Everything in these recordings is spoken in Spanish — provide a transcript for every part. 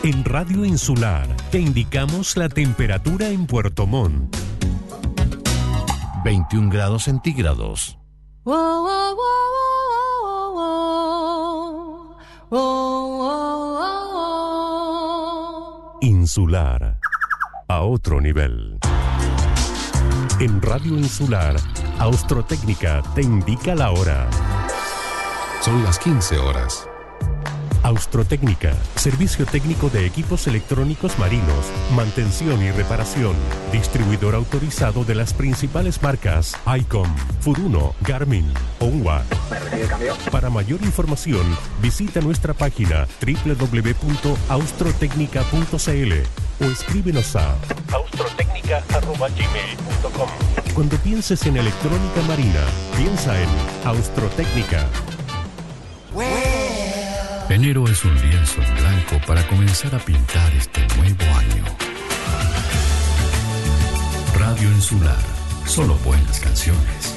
En Radio Insular te indicamos la temperatura en Puerto Montt. 21 grados centígrados. Insular, a otro nivel. En Radio Insular, Austrotécnica te indica la hora. Son las 15 horas. Austrotécnica, servicio técnico de equipos electrónicos marinos, mantención y reparación. Distribuidor autorizado de las principales marcas ICOM, Furuno, Garmin, Onwa. Para mayor información, visita nuestra página www.austrotecnica.cl o escríbenos a austrotecnica@gmail.com. Cuando pienses en electrónica marina, piensa en Austrotécnica. Enero es un lienzo en blanco para comenzar a pintar este nuevo año. Radio Insular, solo buenas canciones.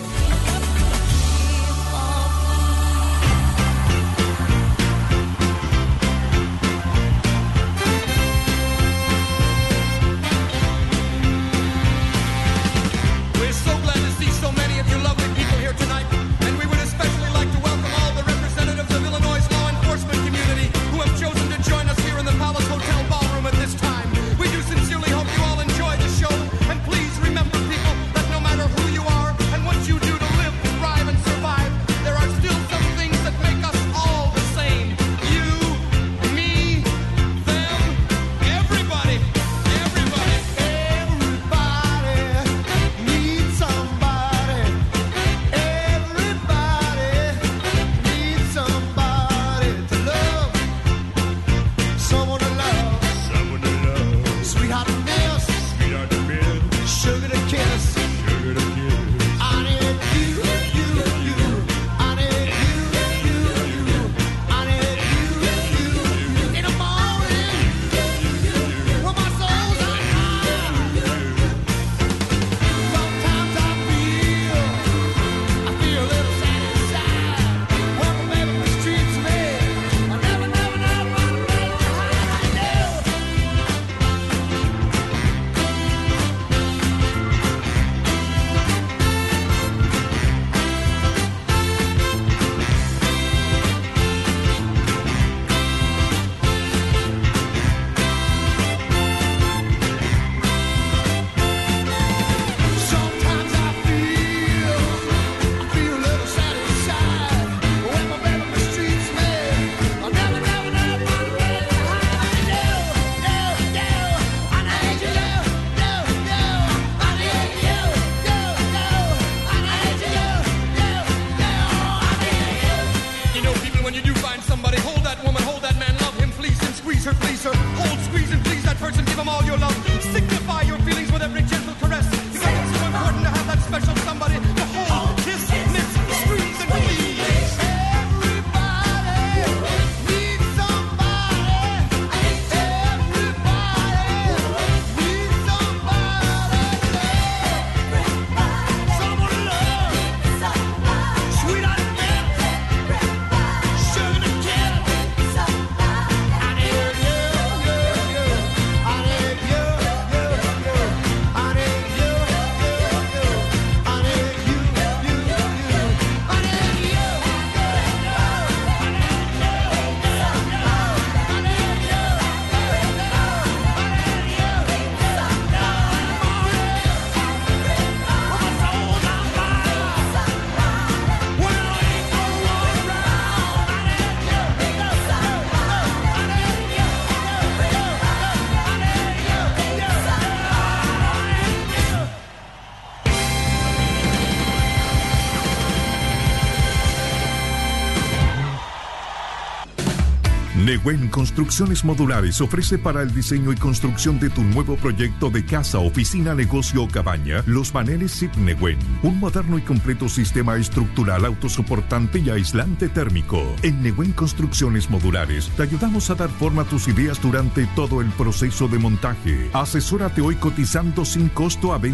Nehuen Construcciones Modulares ofrece para el diseño y construcción de tu nuevo proyecto de casa, oficina, negocio o cabaña los paneles SIP Nehuen, un moderno y completo sistema estructural autosoportante y aislante térmico. En Nehuen Construcciones Modulares te ayudamos a dar forma a tus ideas durante todo el proceso de montaje. Asesórate hoy cotizando sin costo a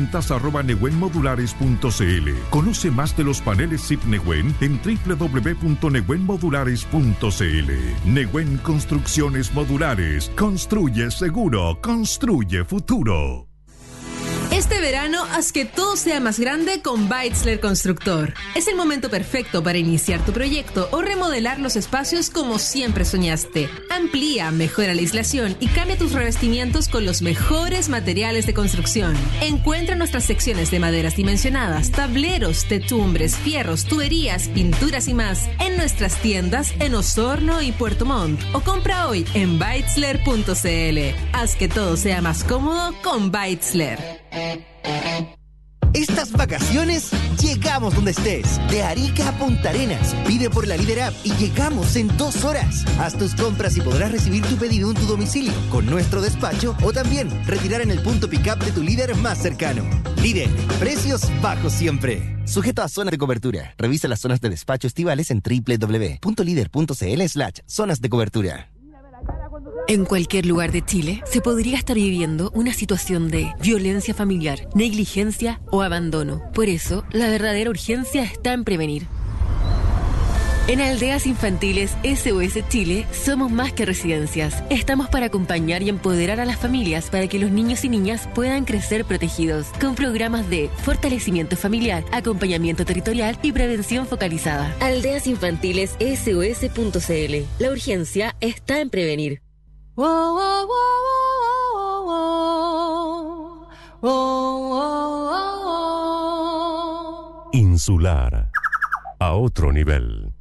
ventas@nehuenmodulares.cl. Conoce más de los paneles SIP Nehuen en www.nehuenmodulares.cl. Nehuen en construcciones modulares. Construye seguro, construye futuro. Este verano, haz que todo sea más grande con Beitzler Constructor. Es el momento perfecto para iniciar tu proyecto o remodelar los espacios como siempre soñaste. Amplía, mejora la aislación y cambia tus revestimientos con los mejores materiales de construcción. Encuentra nuestras secciones de maderas dimensionadas, tableros, techumbres, fierros, tuberías, pinturas y más en nuestras tiendas en Osorno y Puerto Montt. O compra hoy en beitzler.cl. Haz que todo sea más cómodo con Beitzler. Estas vacaciones llegamos donde estés. De Arica a Punta Arenas. Pide por la Líder App y llegamos en 2 horas. Haz tus compras y podrás recibir tu pedido en tu domicilio con nuestro despacho o también retirar en el punto pick-up de tu líder más cercano. Líder, precios bajos siempre. Sujeto a zonas de cobertura. Revisa las zonas de despacho estivales en www.lider.cl/zonas de cobertura. En cualquier lugar de Chile se podría estar viviendo una situación de violencia familiar, negligencia o abandono. Por eso, la verdadera urgencia está en prevenir. En Aldeas Infantiles SOS Chile somos más que residencias. Estamos para acompañar y empoderar a las familias para que los niños y niñas puedan crecer protegidos, con programas de fortalecimiento familiar, acompañamiento territorial y prevención focalizada. Aldeas Infantiles SOS.cl. La urgencia está en prevenir. Insular. A otro nivel.